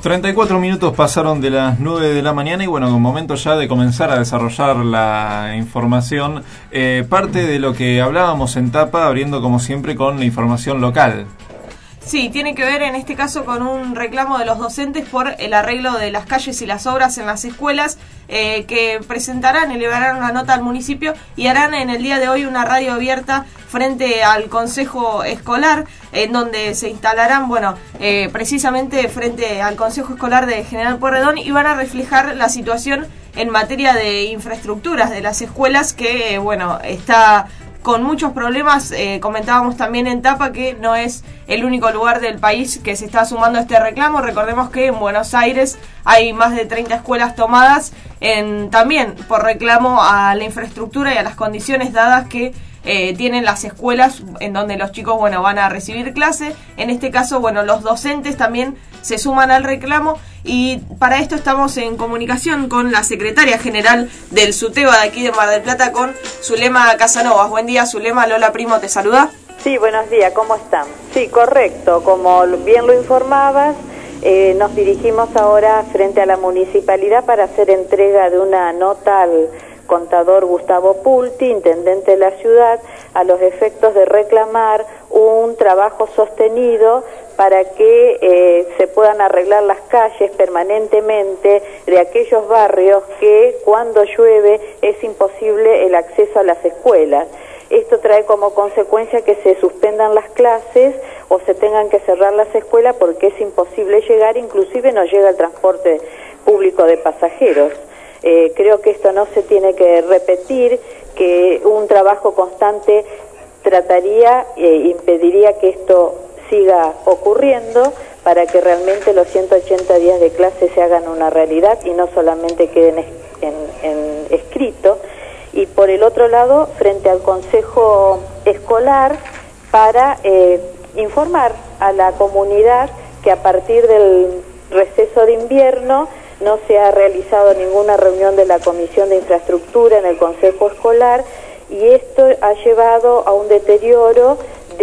34 minutos pasaron de las 9 de la mañana y bueno, con momento ya de comenzar a desarrollar la información. Parte de lo que hablábamos en Tapa, abriendo como siempre con la información local. Sí, tiene que ver en este caso con un reclamo de los docentes por el arreglo de las calles y las obras en las escuelas, que presentarán, elevarán una nota al municipio y harán en el día de hoy una radio abierta frente al Consejo Escolar, en donde se instalarán, precisamente frente al Consejo Escolar de General Pueyrredón, y van a reflejar la situación en materia de infraestructuras de las escuelas, que está con muchos problemas. Comentábamos también en Tapa que no es el único lugar del país que se está sumando a este reclamo. Recordemos que en Buenos Aires hay más de 30 escuelas tomadas también por reclamo a la infraestructura y a las condiciones dadas que tienen las escuelas en donde los chicos van a recibir clase. En este caso, los docentes también se suman al reclamo, y para esto estamos en comunicación con la secretaria general del SUTEBA de aquí de Mar del Plata, con Zulema Casanovas. Buen día, Zulema. Lola Primo te saluda. Sí, buenos días, ¿cómo están? Sí, correcto, como bien lo informabas, nos dirigimos ahora frente a la municipalidad para hacer entrega de una nota al contador Gustavo Pulti, intendente de la ciudad, a los efectos de reclamar un trabajo sostenido para que se puedan arreglar las calles permanentemente de aquellos barrios que cuando llueve es imposible el acceso a las escuelas. Esto trae como consecuencia que se suspendan las clases o se tengan que cerrar las escuelas porque es imposible llegar, inclusive no llega el transporte público de pasajeros. Creo que esto no se tiene que repetir, que un trabajo constante trataría e impediría que esto siga ocurriendo para que realmente los 180 días de clase se hagan una realidad y no solamente queden en escrito. Y por el otro lado, frente al Consejo Escolar, para informar a la comunidad que a partir del receso de invierno no se ha realizado ninguna reunión de la Comisión de Infraestructura en el Consejo Escolar, y esto ha llevado a un deterioro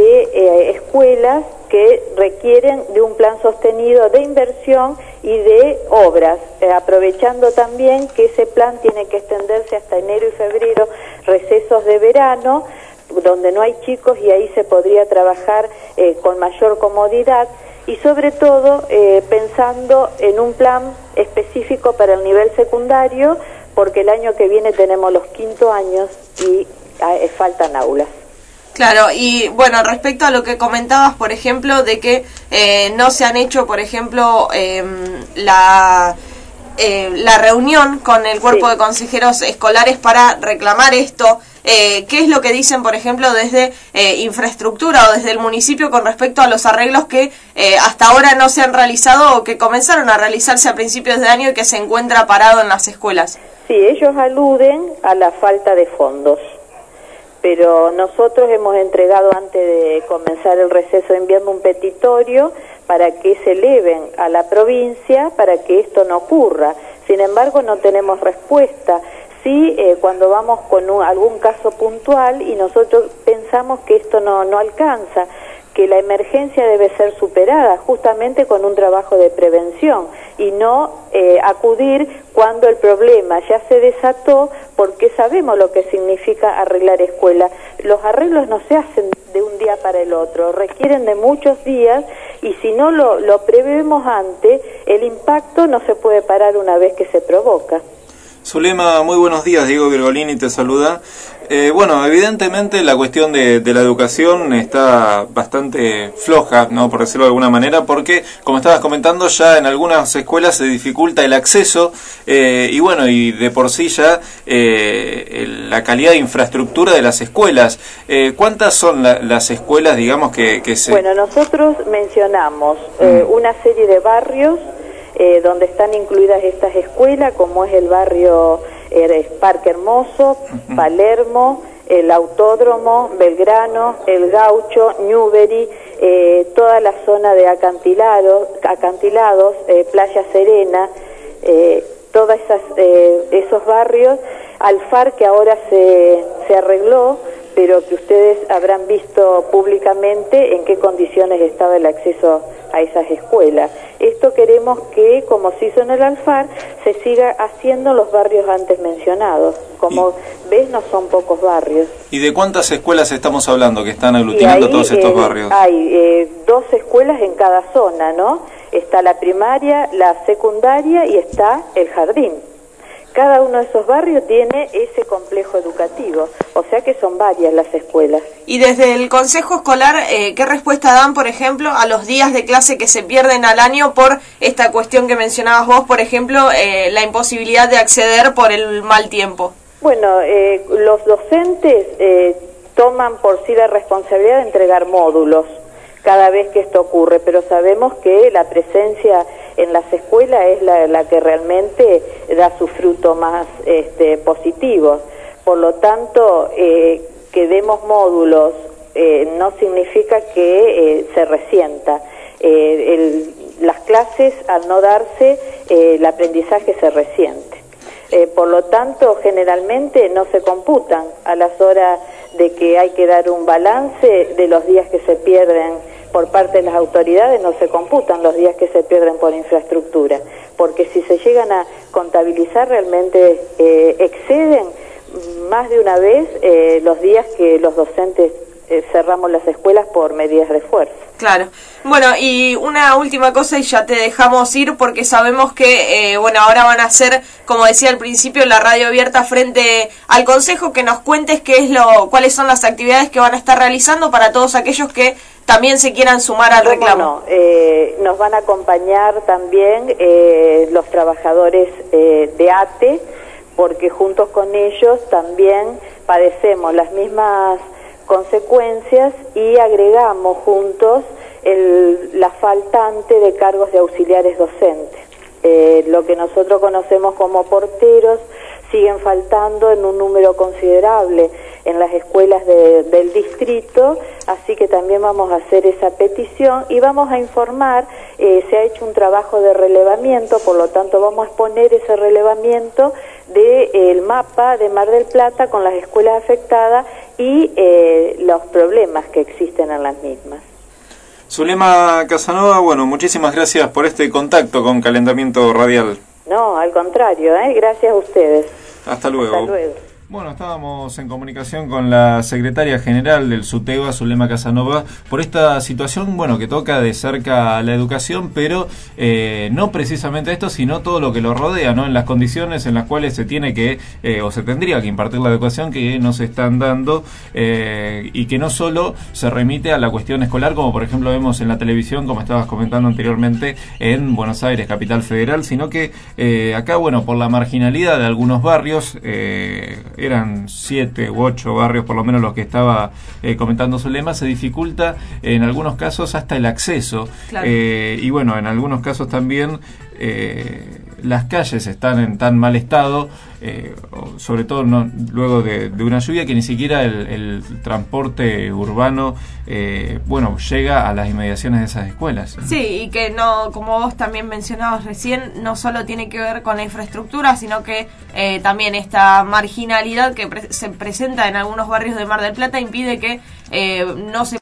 de escuelas que requieren de un plan sostenido de inversión y de obras, aprovechando también que ese plan tiene que extenderse hasta enero y febrero, recesos de verano, donde no hay chicos, y ahí se podría trabajar con mayor comodidad, y sobre todo pensando en un plan específico para el nivel secundario, porque el año que viene tenemos los 5º años y faltan aulas. Claro, y respecto a lo que comentabas, por ejemplo, de que no se han hecho, por ejemplo, la reunión con el cuerpo de consejeros escolares para reclamar esto, ¿qué es lo que dicen, por ejemplo, desde infraestructura o desde el municipio con respecto a los arreglos que hasta ahora no se han realizado o que comenzaron a realizarse a principios de año y que se encuentra parado en las escuelas? Sí, ellos aluden a la falta de fondos, pero nosotros hemos entregado antes de comenzar el receso de invierno un petitorio para que se eleven a la provincia para que esto no ocurra. Sin embargo, no tenemos respuesta. Sí, cuando vamos con algún caso puntual y nosotros pensamos que esto no alcanza, que la emergencia debe ser superada justamente con un trabajo de prevención y no acudir cuando el problema ya se desató, porque sabemos lo que significa arreglar escuela. Los arreglos no se hacen de un día para el otro, requieren de muchos días, y si no lo prevemos antes, el impacto no se puede parar una vez que se provoca. Zulema, muy buenos días, Diego Virgolini te saluda. Evidentemente la cuestión de la educación está bastante floja, ¿no?, por decirlo de alguna manera, porque, como estabas comentando, ya en algunas escuelas se dificulta el acceso, y de por sí ya la calidad de infraestructura de las escuelas. ¿Cuántas son las escuelas, digamos, que se...? Bueno, nosotros mencionamos una serie de barrios donde están incluidas estas escuelas, como es el barrio Parque Hermoso, Palermo, el Autódromo, Belgrano, El Gaucho, Newbery, toda la zona de acantilados, Playa Serena, todos esos barrios, Alfar, que ahora se arregló, pero que ustedes habrán visto públicamente en qué condiciones estaba el acceso a esas escuelas. Esto queremos que, como se hizo en el Alfar, se siga haciendo en los barrios antes mencionados. Como ves, no son pocos barrios. ¿Y de cuántas escuelas estamos hablando que están aglutinando ahí, todos estos barrios? Hay 2 escuelas en cada zona, ¿no? Está la primaria, la secundaria y está el jardín. Cada uno de esos barrios tiene ese complejo educativo, o sea que son varias las escuelas. Y desde el Consejo Escolar, ¿qué respuesta dan, por ejemplo, a los días de clase que se pierden al año por esta cuestión que mencionabas vos, por ejemplo, la imposibilidad de acceder por el mal tiempo? Bueno, los docentes toman por sí la responsabilidad de entregar módulos cada vez que esto ocurre, pero sabemos que la presencia en las escuelas es la que realmente da su fruto más positivo. Por lo tanto, que demos módulos no significa que se resienta. Las clases, al no darse, el aprendizaje se resiente. Por lo tanto, generalmente no se computan a las horas de que hay que dar un balance de los días que se pierden por parte de las autoridades, no se computan los días que se pierden por infraestructura, porque si se llegan a contabilizar realmente exceden más de una vez los días que los docentes cerramos las escuelas por medidas de fuerza. Claro. Bueno, y una última cosa y ya te dejamos ir porque sabemos que, ahora van a hacer, como decía al principio, la radio abierta frente al Consejo, que nos cuentes cuáles son las actividades que van a estar realizando para todos aquellos que también se quieran sumar al reclamo. Nos van a acompañar también los trabajadores de ATE, porque juntos con ellos también padecemos las mismas consecuencias y agregamos juntos la faltante de cargos de auxiliares docentes. Lo que nosotros conocemos como porteros siguen faltando en un número considerable en las escuelas del distrito, así que también vamos a hacer esa petición y vamos a informar. Se ha hecho un trabajo de relevamiento, por lo tanto vamos a exponer ese relevamiento del mapa de Mar del Plata con las escuelas afectadas y los problemas que existen en las mismas. Zulema Casanova, muchísimas gracias por este contacto con Calentamiento Radial. No, al contrario, gracias a ustedes. Hasta luego. Hasta luego. Bueno, estábamos en comunicación con la secretaria general del SUTEBA, Zulema Casanova, por esta situación, que toca de cerca a la educación, pero no precisamente esto, sino todo lo que lo rodea, ¿no? En las condiciones en las cuales se tiene que, o se tendría que impartir la educación que no se están dando, y que no solo se remite a la cuestión escolar, como por ejemplo vemos en la televisión, como estabas comentando anteriormente, en Buenos Aires, capital federal, sino que acá, por la marginalidad de algunos barrios, eran 7 u 8 barrios por lo menos los que estaba comentando Zulema, se dificulta en algunos casos hasta el acceso. Claro. Y en algunos casos también las calles están en tan mal estado, sobre todo luego de una lluvia, que ni siquiera el transporte urbano llega a las inmediaciones de esas escuelas. Sí, y que no, como vos también mencionabas recién, no solo tiene que ver con la infraestructura, sino que también esta marginalidad que se presenta en algunos barrios de Mar del Plata impide que no se